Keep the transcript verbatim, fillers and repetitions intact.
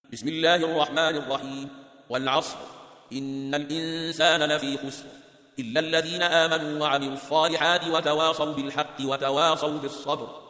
بسم الله الرحمن الرحيم. والعصر إن الإنسان لفي خسر إلا الذين آمنوا وعملوا الصالحات وتواصوا بالحق وتواصوا بالصبر.